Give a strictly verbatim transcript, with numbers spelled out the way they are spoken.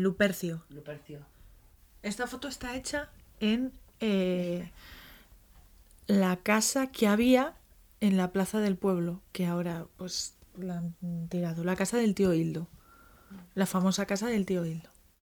Lupercio. Lupercio. Esta foto está hecha en eh, la casa que había en la plaza del pueblo, que ahora pues la han tirado. La casa del tío Hildo. La famosa casa del tío Hildo.